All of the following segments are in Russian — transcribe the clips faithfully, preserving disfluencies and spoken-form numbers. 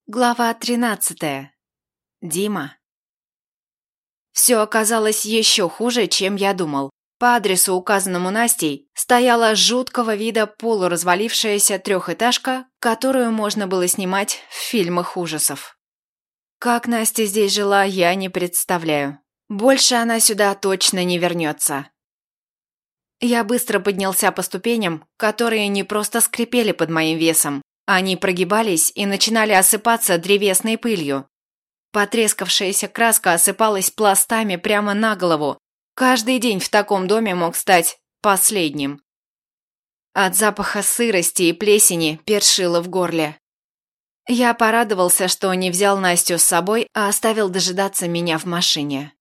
Глава тринадцатая. Дима. Все оказалось еще хуже, чем я думал. По адресу, указанному Настей, стояла жуткого вида полуразвалившаяся трехэтажка, которую можно было снимать в фильмах ужасов. Как Настя здесь жила, я не представляю. Больше она сюда точно не вернется. Я быстро поднялся по ступеням, которые не просто скрипели под моим весом. Они прогибались и начинали осыпаться древесной пылью. Потрескавшаяся краска осыпалась пластами прямо на голову. Каждый день в таком доме мог стать последним. От запаха сырости и плесени першило в горле. Я порадовался, что не взял Настю с собой, а оставил дожидаться меня в машине.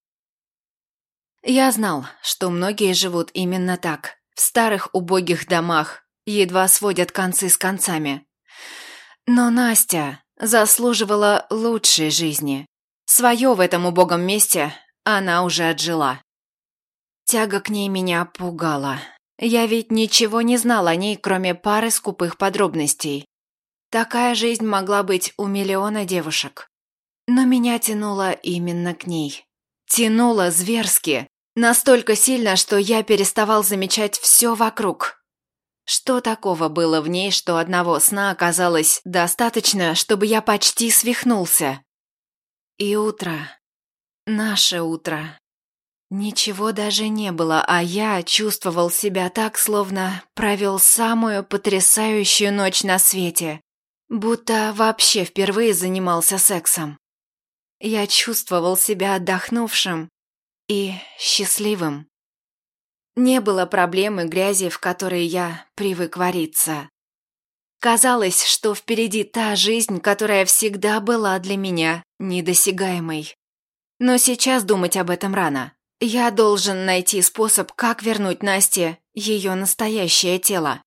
Я знал, что многие живут именно так, в старых убогих домах, едва сводят концы с концами. Но Настя заслуживала лучшей жизни. Свое в этом убогом месте она уже отжила. Тяга к ней меня пугала. Я ведь ничего не знал о ней, кроме пары скупых подробностей. Такая жизнь могла быть у миллиона девушек. Но меня тянуло именно к ней. Тянуло зверски, настолько сильно, что я переставал замечать все вокруг. Что такого было в ней, что одного сна оказалось достаточно, чтобы я почти свихнулся? И утро. Наше утро. Ничего даже не было, а я чувствовал себя так, словно провел самую потрясающую ночь на свете. Будто вообще впервые занимался сексом. Я чувствовал себя отдохнувшим и счастливым. Не было проблемы грязи, в которой я привык вариться. Казалось, что впереди та жизнь, которая всегда была для меня недосягаемой. Но сейчас думать об этом рано. Я должен найти способ, как вернуть Насте ее настоящее тело.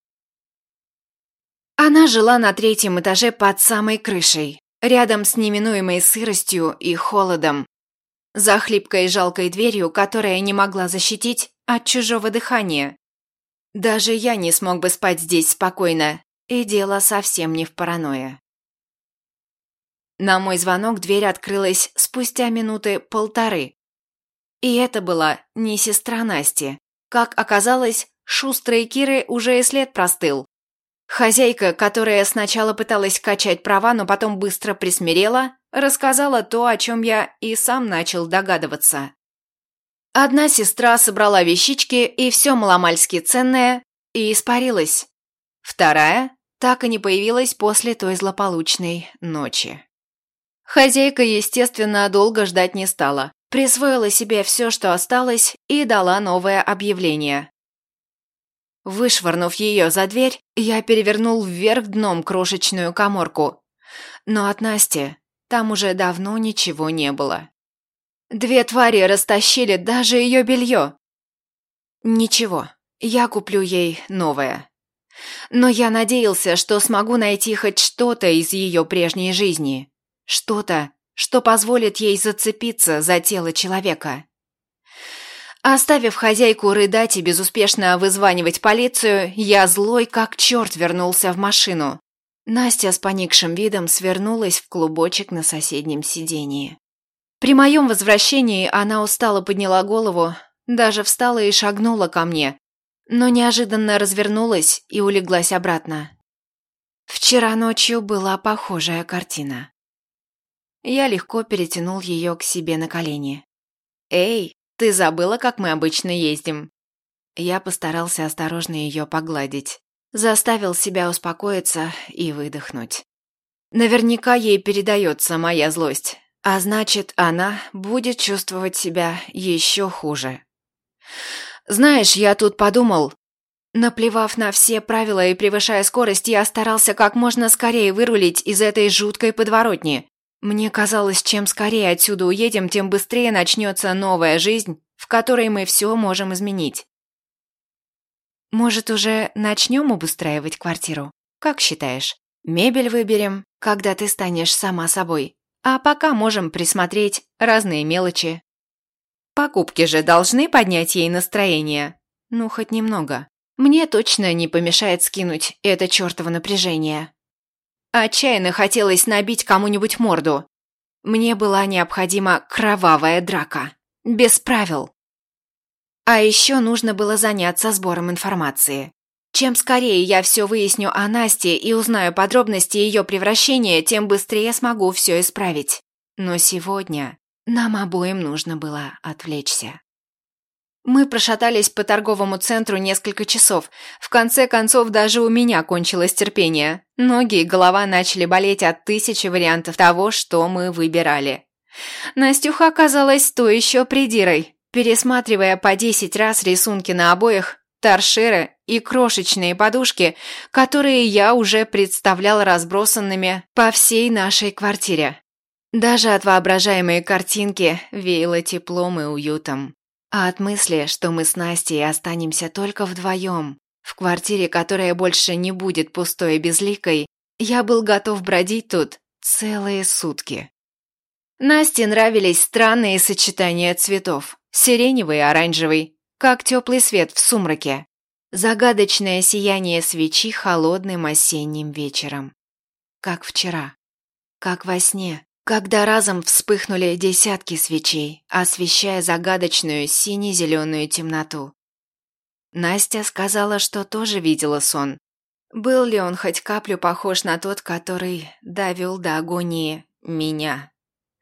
Она жила на третьем этаже под самой крышей, рядом с неминуемой сыростью и холодом. За хлипкой и жалкой дверью, которая не могла защитить от чужого дыхания. Даже я не смог бы спать здесь спокойно, и дело совсем не в паранойе. На мой звонок дверь открылась спустя минуты полторы. И это была не сестра Насти. Как оказалось, шустрой Киры уже и след простыл. Хозяйка, которая сначала пыталась качать права, но потом быстро присмирела, рассказала то, о чем я и сам начал догадываться. Одна сестра собрала вещички и все маломальски ценное и испарилась. Вторая так и не появилась после той злополучной ночи. Хозяйка, естественно, долго ждать не стала. Присвоила себе все, что осталось, и дала новое объявление. Вышвырнув ее за дверь, я перевернул вверх дном крошечную каморку. Но от Насти там уже давно ничего не было. Две твари растащили даже ее белье. Ничего, я куплю ей новое. Но я надеялся, что смогу найти хоть что-то из ее прежней жизни. Что-то, что позволит ей зацепиться за тело человека. Оставив хозяйку рыдать и безуспешно вызванивать полицию, я злой как черт вернулся в машину. Настя с поникшим видом свернулась в клубочек на соседнем сидении. При моем возвращении она устало подняла голову, даже встала и шагнула ко мне, но неожиданно развернулась и улеглась обратно. Вчера ночью была похожая картина. Я легко перетянул ее к себе на колени. «Эй, ты забыла, как мы обычно ездим?» Я постарался осторожно ее погладить. Заставил себя успокоиться и выдохнуть. Наверняка ей передается моя злость, а значит, она будет чувствовать себя еще хуже. «Знаешь, я тут подумал...» Наплевав на все правила и превышая скорость, я старался как можно скорее вырулить из этой жуткой подворотни. Мне казалось, чем скорее отсюда уедем, тем быстрее начнется новая жизнь, в которой мы все можем изменить. Может, уже начнем обустраивать квартиру? Как считаешь? Мебель выберем, когда ты станешь сама собой. А пока можем присмотреть разные мелочи. Покупки же должны поднять ей настроение. Ну, хоть немного. Мне точно не помешает скинуть это чертово напряжение. Отчаянно хотелось набить кому-нибудь морду. Мне была необходима кровавая драка. Без правил. А еще нужно было заняться сбором информации. Чем скорее я все выясню о Насте и узнаю подробности ее превращения, тем быстрее смогу все исправить. Но сегодня нам обоим нужно было отвлечься. Мы прошатались по торговому центру несколько часов. В конце концов, даже у меня кончилось терпение. Ноги и голова начали болеть от тысячи вариантов того, что мы выбирали. Настюха оказалась то еще придирой, пересматривая по десять раз рисунки на обоях, торшеры и крошечные подушки, которые я уже представлял разбросанными по всей нашей квартире. Даже от воображаемой картинки веяло теплом и уютом. А от мысли, что мы с Настей останемся только вдвоем, в квартире, которая больше не будет пустой и безликой, я был готов бродить тут целые сутки. Насте нравились странные сочетания цветов, сиреневый и оранжевый, как теплый свет в сумраке, загадочное сияние свечи холодным осенним вечером. Как вчера, как во сне. Когда разом вспыхнули десятки свечей, освещая загадочную сине-зеленую темноту. Настя сказала, что тоже видела сон. Был ли он хоть каплю похож на тот, который довел до агонии меня?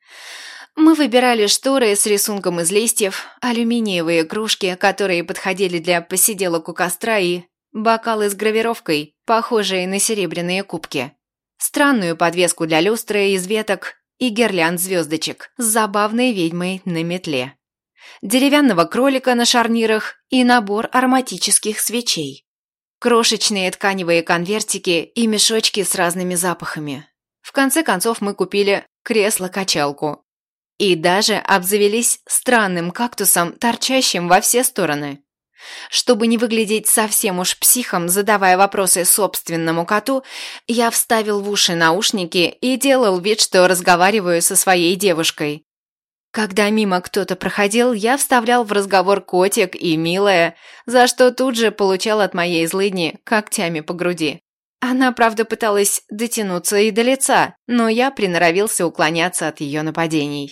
Мы выбирали шторы с рисунком из листьев, алюминиевые кружки, которые подходили для посиделок у костра, и бокалы с гравировкой, похожие на серебряные кубки. Странную подвеску для люстры из веток и гирлянд звездочек с забавной ведьмой на метле. Деревянного кролика на шарнирах и набор ароматических свечей. Крошечные тканевые конвертики и мешочки с разными запахами. В конце концов мы купили кресло-качалку. И даже обзавелись странным кактусом, торчащим во все стороны. Чтобы не выглядеть совсем уж психом, задавая вопросы собственному коту, я вставил в уши наушники и делал вид, что разговариваю со своей девушкой. Когда мимо кто-то проходил, я вставлял в разговор котик и милая, за что тут же получал от моей злыдни когтями по груди. Она, правда, пыталась дотянуться и до лица, но я приноровился уклоняться от ее нападений.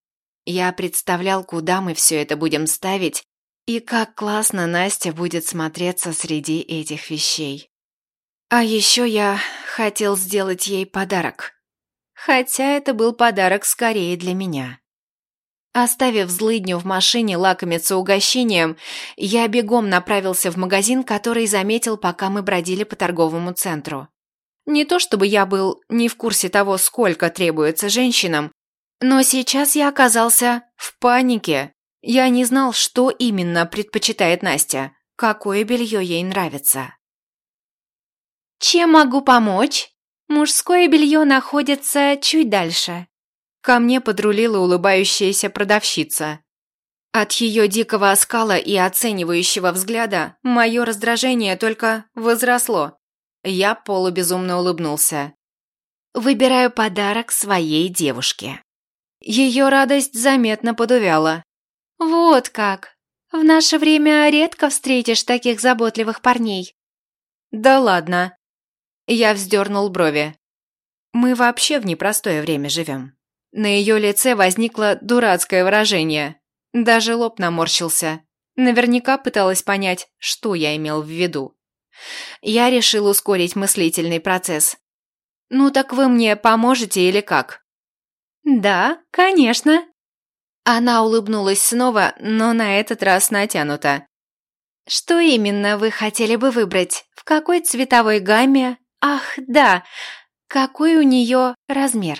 Я представлял, куда мы все это будем ставить, и как классно Настя будет смотреться среди этих вещей. А еще я хотел сделать ей подарок. Хотя это был подарок скорее для меня. Оставив злыдню в машине лакомиться угощением, я бегом направился в магазин, который заметил, пока мы бродили по торговому центру. Не то чтобы я был не в курсе того, сколько требуется женщинам, но сейчас я оказался в панике. Я не знал, что именно предпочитает Настя, какое белье ей нравится. «Чем могу помочь? Мужское белье находится чуть дальше». Ко мне подрулила улыбающаяся продавщица. От ее дикого оскала и оценивающего взгляда мое раздражение только возросло. Я полубезумно улыбнулся. «Выбираю подарок своей девушке». Ее радость заметно подувяла. «Вот как! В наше время редко встретишь таких заботливых парней». «Да ладно!» Я вздернул брови. «Мы вообще в непростое время живем». На ее лице возникло дурацкое выражение. Даже лоб наморщился. Наверняка пыталась понять, что я имел в виду. Я решил ускорить мыслительный процесс. «Ну так вы мне поможете или как?» «Да, конечно». Она улыбнулась снова, но на этот раз натянуто. «Что именно вы хотели бы выбрать? В какой цветовой гамме? Ах, да, какой у нее размер?»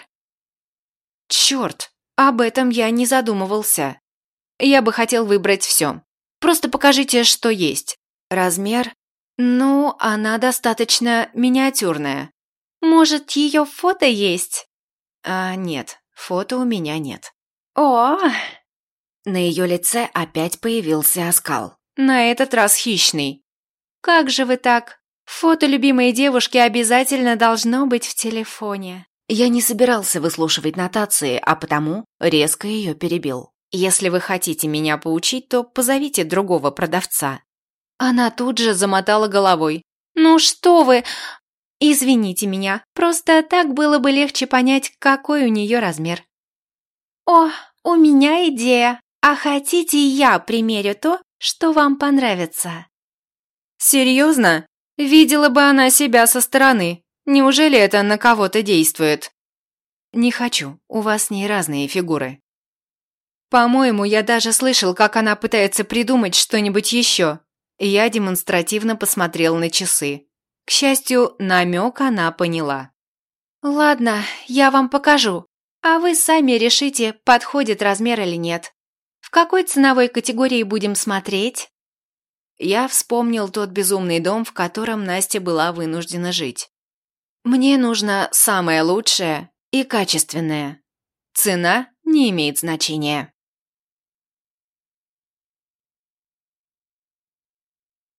«Черт, об этом я не задумывался. Я бы хотел выбрать все. Просто покажите, что есть. Размер? Ну, она достаточно миниатюрная. Может, ее фото есть?» «А, нет, фото у меня нет». «О!» На ее лице опять появился оскал. На этот раз хищный. «Как же вы так? Фото любимой девушки обязательно должно быть в телефоне». Я не собирался выслушивать нотации, а потому резко ее перебил. «Если вы хотите меня поучить, то позовите другого продавца». Она тут же замотала головой. «Ну что вы! Извините меня, просто так было бы легче понять, какой у нее размер. О, у меня идея. А хотите, я примерю то, что вам понравится? Серьезно? Видела бы она себя со стороны. Неужели это на кого-то действует? Не хочу, у вас с ней разные фигуры. По-моему, я даже слышал, как она пытается придумать что-нибудь еще. Я демонстративно посмотрел на часы. К счастью, намек она поняла. Ладно, я вам покажу, а вы сами решите, подходит размер или нет. В какой ценовой категории будем смотреть? Я вспомнил тот безумный дом, в котором Настя была вынуждена жить. Мне нужно самое лучшее и качественное. Цена не имеет значения.